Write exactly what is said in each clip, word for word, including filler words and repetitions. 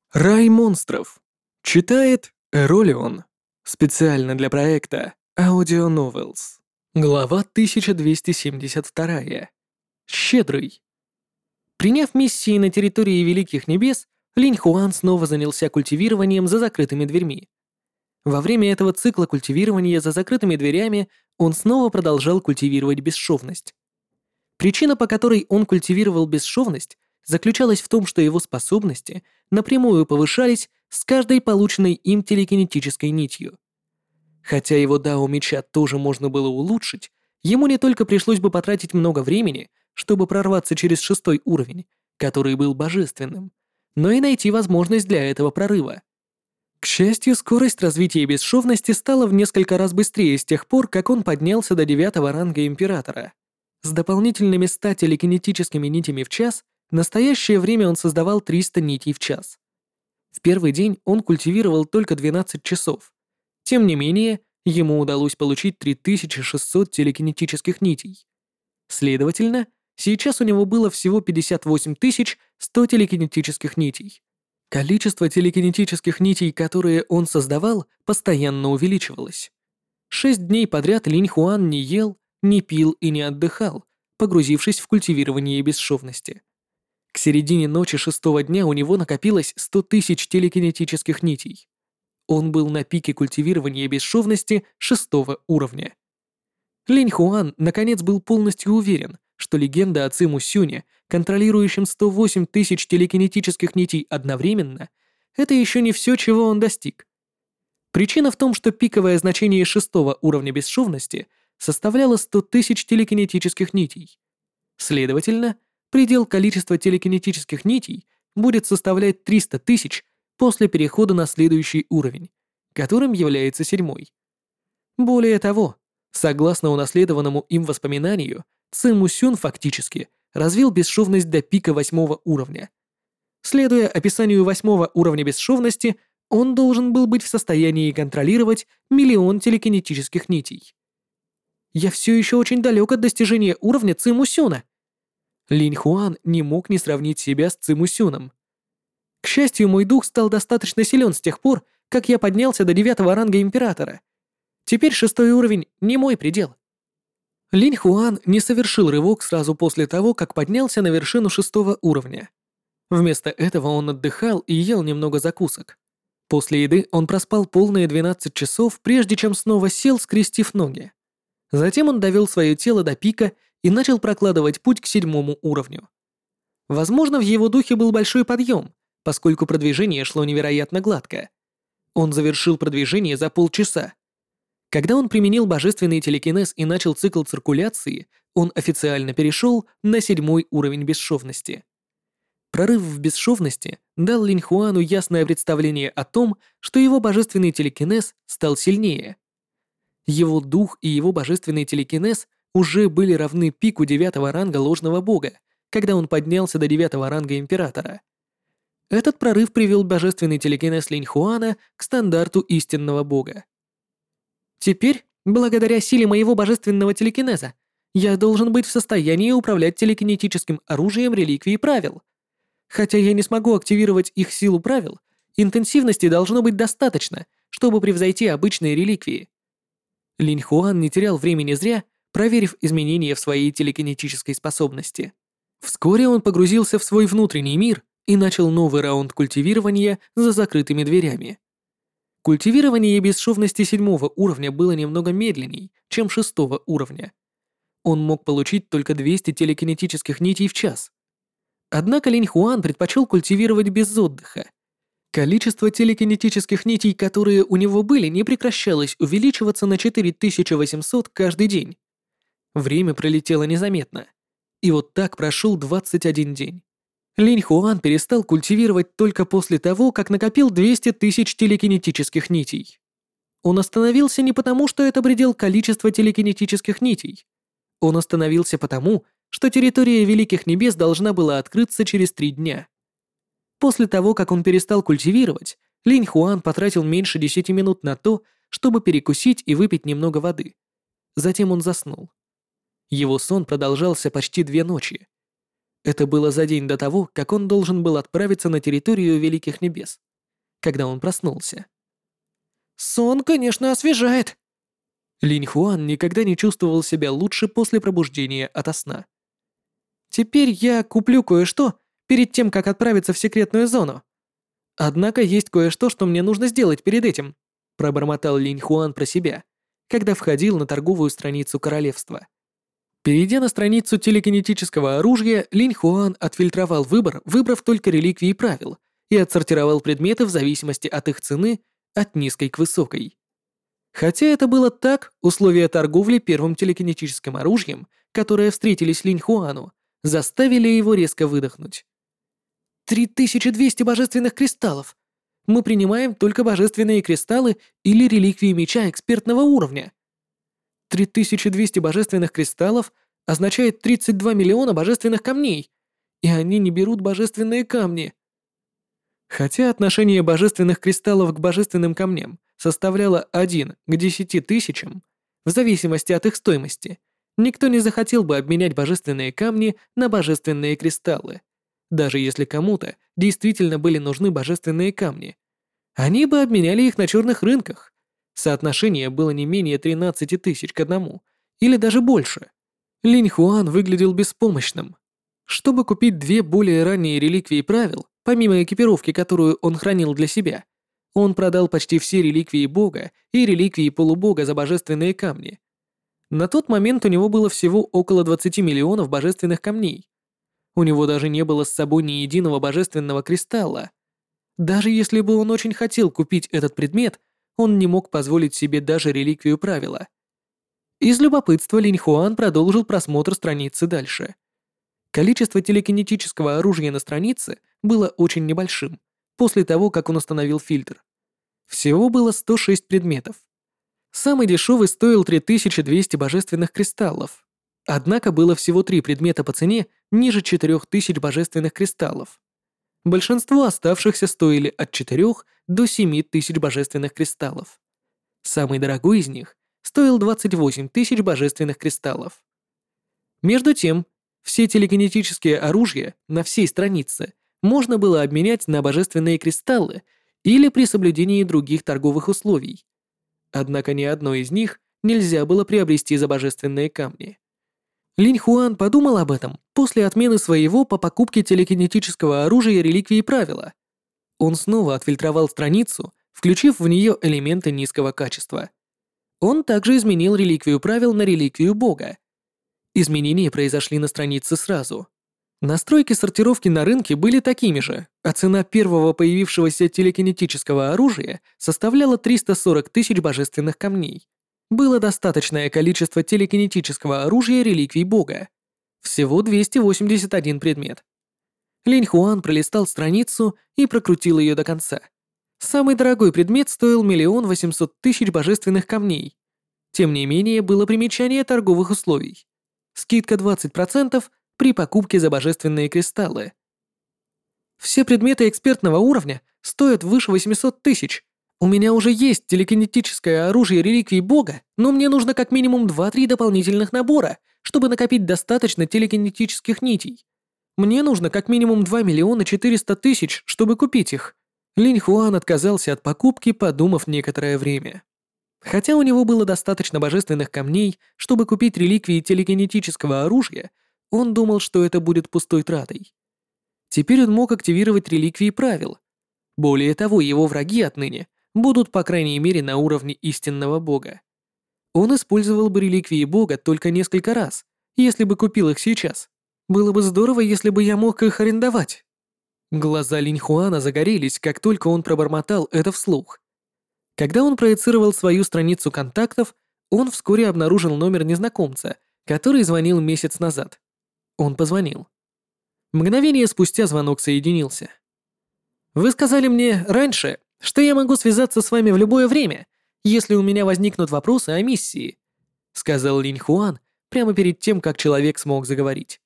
Рай монстров. Читает Эролион. Специально для проекта Audio Novels. Глава тысяча двести семьдесят два. Щедрый. Приняв миссии на территории Великих Небес, Линь Хуан снова занялся культивированием за закрытыми дверьми. Во время этого цикла культивирования за закрытыми дверями он снова продолжал культивировать бесшовность. Причина, по которой он культивировал бесшовность, заключалась в том, что его способности напрямую повышались с каждой полученной им телекинетической нитью. Хотя его дао меча тоже можно было улучшить, ему не только пришлось бы потратить много времени, чтобы прорваться через шестой уровень, который был божественным, но и найти возможность для этого прорыва. К счастью, скорость развития бесшовности стала в несколько раз быстрее с тех пор, как он поднялся до девятого ранга Императора. С дополнительными ста телекинетическими нитями в час в настоящее время он создавал триста нитей в час. В первый день он культивировал только двенадцать часов. Тем не менее, ему удалось получить три тысячи шестьсот телекинетических нитей. Следовательно, сейчас у него было всего пятьдесят восемь тысяч сто телекинетических нитей. Количество телекинетических нитей, которые он создавал, постоянно увеличивалось. Шесть дней подряд Линь Хуан не ел, не пил и не отдыхал, погрузившись в культивирование бесшовности. К середине ночи шестого дня у него накопилось сто тысяч телекинетических нитей. Он был на пике культивирования бесшовности шестого уровня. Линь Хуан, наконец, был полностью уверен, что легенда о Циму Сюне, контролирующем сто восемь тысяч телекинетических нитей одновременно, это еще не все, чего он достиг. Причина в том, что пиковое значение шестого уровня бесшовности составляло сто тысяч телекинетических нитей. Следовательно, предел количества телекинетических нитей будет составлять триста тысяч после перехода на следующий уровень, которым является седьмой. Более того, согласно унаследованному им воспоминанию, Циму Сюн фактически развил бесшовность до пика восьмого уровня. Следуя описанию восьмого уровня бесшовности, он должен был быть в состоянии контролировать миллион телекинетических нитей. Я все еще очень далек от достижения уровня Циму Сюна. Линь Хуан не мог не сравнить себя с Циму Сюном. К счастью, мой дух стал достаточно силен с тех пор, как я поднялся до девятого ранга Императора. Теперь шестой уровень не мой предел. Линь Хуан не совершил рывок сразу после того, как поднялся на вершину шестого уровня. Вместо этого он отдыхал и ел немного закусок. После еды он проспал полные двенадцать часов, прежде чем снова сел, скрестив ноги. Затем он довел свое тело до пика и начал прокладывать путь к седьмому уровню. Возможно, в его духе был большой подъем, поскольку продвижение шло невероятно гладко. Он завершил продвижение за полчаса. Когда он применил божественный телекинез и начал цикл циркуляции, он официально перешел на седьмой уровень бесшовности. Прорыв в бесшовности дал Линь Хуану ясное представление о том, что его божественный телекинез стал сильнее. Его дух и его божественный телекинез уже были равны пику девятого ранга ложного бога, когда он поднялся до девятого ранга императора. Этот прорыв привел божественный телекинез Линь Хуана к стандарту истинного бога. Теперь, благодаря силе моего божественного телекинеза, я должен быть в состоянии управлять телекинетическим оружием реликвии правил. Хотя я не смогу активировать их силу правил, интенсивности должно быть достаточно, чтобы превзойти обычные реликвии. Линь Хуан не терял времени зря, проверив изменения в своей телекинетической способности. Вскоре он погрузился в свой внутренний мир и начал новый раунд культивирования за закрытыми дверями. Культивирование бесшовности седьмого уровня было немного медленней, чем шестого уровня. Он мог получить только двести телекинетических нитей в час. Однако Линь Хуан предпочел культивировать без отдыха. Количество телекинетических нитей, которые у него были, не прекращалось увеличиваться на четыре тысячи восемьсот каждый день. Время пролетело незаметно. И вот так прошел двадцать один день. Линь Хуан перестал культивировать только после того, как накопил двести тысяч телекинетических нитей. Он остановился не потому, что это предел количества телекинетических нитей. Он остановился потому, что территория Великих Небес должна была открыться через три дня. После того, как он перестал культивировать, Линь Хуан потратил меньше десяти минут на то, чтобы перекусить и выпить немного воды. Затем он заснул. Его сон продолжался почти две ночи. Это было за день до того, как он должен был отправиться на территорию Великих Небес, когда он проснулся. «Сон, конечно, освежает!» Линь Хуан никогда не чувствовал себя лучше после пробуждения ото сна. «Теперь я куплю кое-что перед тем, как отправиться в секретную зону. Однако есть кое-что, что мне нужно сделать перед этим», пробормотал Линь Хуан про себя, когда входил на торговую страницу королевства. Перейдя на страницу телекинетического оружия, Линь Хуан отфильтровал выбор, выбрав только реликвии правил, и отсортировал предметы в зависимости от их цены от низкой к высокой. Хотя это было так, условия торговли первым телекинетическим оружием, которые встретились Линь Хуану, заставили его резко выдохнуть. «Три тысячи двести божественных кристаллов! Мы принимаем только божественные кристаллы или реликвии меча экспертного уровня!» Три тысячи двести божественных кристаллов означает тридцать два миллиона божественных камней, и они не берут божественные камни. Хотя отношение божественных кристаллов к божественным камням составляло один к десяти тысячам, в зависимости от их стоимости, никто не захотел бы обменять божественные камни на божественные кристаллы, даже если кому-то действительно были нужны божественные камни. Они бы обменяли их на черных рынках. Соотношение было не менее тринадцати тысяч к одному, или даже больше. Линь Хуан выглядел беспомощным. Чтобы купить две более ранние реликвии правил, помимо экипировки, которую он хранил для себя, он продал почти все реликвии бога и реликвии полубога за божественные камни. На тот момент у него было всего около двадцати миллионов божественных камней. У него даже не было с собой ни единого божественного кристалла. Даже если бы он очень хотел купить этот предмет, он не мог позволить себе даже реликвию правила. Из любопытства Линь Хуан продолжил просмотр страницы дальше. Количество телекинетического оружия на странице было очень небольшим, после того, как он установил фильтр. Всего было сто шесть предметов. Самый дешевый стоил три тысячи двести божественных кристаллов. Однако было всего три предмета по цене ниже четырёх тысяч божественных кристаллов. Большинство оставшихся стоили от четырёх до семи тысяч божественных кристаллов. Самый дорогой из них стоил двадцать восемь тысяч божественных кристаллов. Между тем, все телекинетические оружия на всей странице можно было обменять на божественные кристаллы или при соблюдении других торговых условий. Однако ни одно из них нельзя было приобрести за божественные камни. Линь Хуан подумал об этом после отмены своего по покупке телекинетического оружия реликвии правила. Он снова отфильтровал страницу, включив в нее элементы низкого качества. Он также изменил реликвию правил на реликвию бога. Изменения произошли на странице сразу. Настройки сортировки на рынке были такими же, а цена первого появившегося телекинетического оружия составляла триста сорок тысяч божественных камней. Было достаточное количество телекинетического оружия реликвий бога. Всего двести восемьдесят один предмет. Линь Хуан пролистал страницу и прокрутил ее до конца. Самый дорогой предмет стоил миллион восемьсот тысяч божественных камней. Тем не менее, было примечание торговых условий. Скидка двадцать процентов при покупке за божественные кристаллы. Все предметы экспертного уровня стоят выше восьмисот тысяч. У меня уже есть телекинетическое оружие реликвий бога, но мне нужно как минимум два-три дополнительных набора, чтобы накопить достаточно телекинетических нитей. Мне нужно как минимум два миллиона четыреста тысяч, чтобы купить их. Линь Хуан отказался от покупки, подумав некоторое время. Хотя у него было достаточно божественных камней, чтобы купить реликвии телекинетического оружия, он думал, что это будет пустой тратой. Теперь он мог активировать реликвии правил. Более того, его враги отныне будут, по крайней мере, на уровне истинного бога. Он использовал бы реликвии бога только несколько раз, если бы купил их сейчас. Было бы здорово, если бы я мог их арендовать. Глаза Линь Хуана загорелись, как только он пробормотал это вслух. Когда он проецировал свою страницу контактов, он вскоре обнаружил номер незнакомца, который звонил месяц назад. Он позвонил. Мгновение спустя звонок соединился. «Вы сказали мне раньше, что я могу связаться с вами в любое время, если у меня возникнут вопросы о миссии», сказал Линь Хуан прямо перед тем, как человек смог заговорить.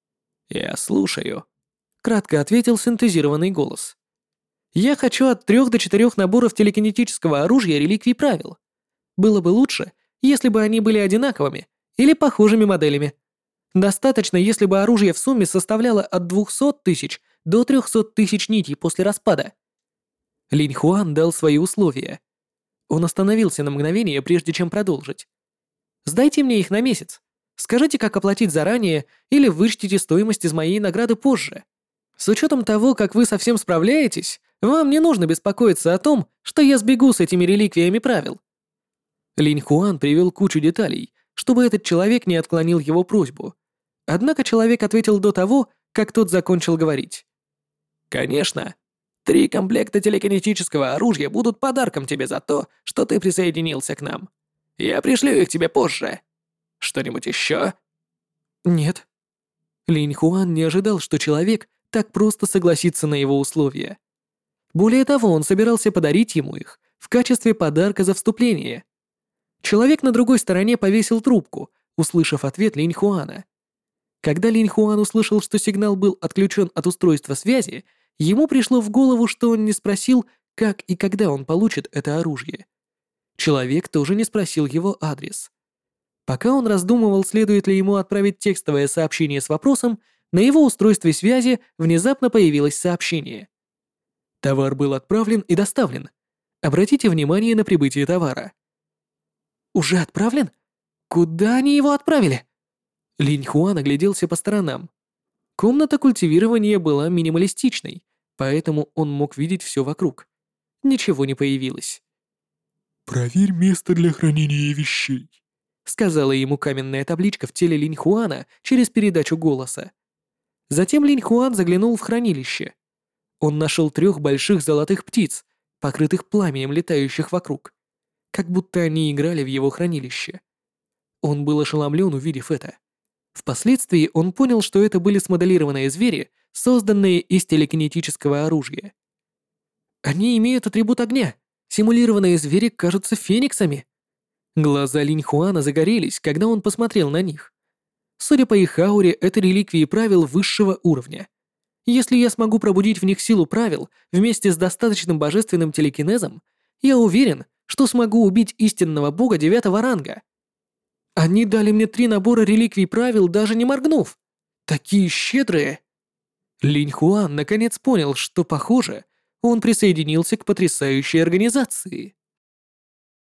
«Я слушаю», — кратко ответил синтезированный голос. «Я хочу от трех до четырех наборов телекинетического оружия реликвий правил. Было бы лучше, если бы они были одинаковыми или похожими моделями. Достаточно, если бы оружие в сумме составляло от двухсот тысяч до трёхсот тысяч нитей после распада. Линь Хуан дал свои условия. Он остановился на мгновение, прежде чем продолжить. «Сдайте мне их на месяц. Скажите, как оплатить заранее, или вычтите стоимость из моей награды позже. С учетом того, как вы совсем справляетесь, вам не нужно беспокоиться о том, что я сбегу с этими реликвиями правил». Линь Хуан привел кучу деталей, чтобы этот человек не отклонил его просьбу. Однако человек ответил до того, как тот закончил говорить. «Конечно. Три комплекта телекинетического оружия будут подарком тебе за то, что ты присоединился к нам. Я пришлю их тебе позже. Что-нибудь еще?» «Нет». Линь Хуан не ожидал, что человек так просто согласится на его условия. Более того, он собирался подарить ему их в качестве подарка за вступление. Человек на другой стороне повесил трубку, услышав ответ Линь Хуана. Когда Линь Хуан услышал, что сигнал был отключен от устройства связи, ему пришло в голову, что он не спросил, как и когда он получит это оружие. Человек тоже не спросил его адрес. Пока он раздумывал, следует ли ему отправить текстовое сообщение с вопросом, на его устройстве связи внезапно появилось сообщение. Товар был отправлен и доставлен. Обратите внимание на прибытие товара. «Уже отправлен? Куда они его отправили?» Линь Хуан огляделся по сторонам. Комната культивирования была минималистичной, поэтому он мог видеть все вокруг. Ничего не появилось. «Проверь место для хранения вещей», — сказала ему каменная табличка в теле Линь Хуана через передачу голоса. Затем Линь Хуан заглянул в хранилище. Он нашел трех больших золотых птиц, покрытых пламенем, летающих вокруг, как будто они играли в его хранилище. Он был ошеломлен, увидев это. Впоследствии он понял, что это были смоделированные звери, созданные из телекинетического оружия. Они имеют атрибут огня. Симулированные звери кажутся фениксами. Глаза Линь Хуана загорелись, когда он посмотрел на них. Судя по их ауре, это реликвии правил высшего уровня. Если я смогу пробудить в них силу правил вместе с достаточным божественным телекинезом, я уверен, что смогу убить истинного бога девятого ранга. Они дали мне три набора реликвий правил, даже не моргнув. Такие щедрые. Линь Хуан наконец понял, что, похоже, он присоединился к потрясающей организации.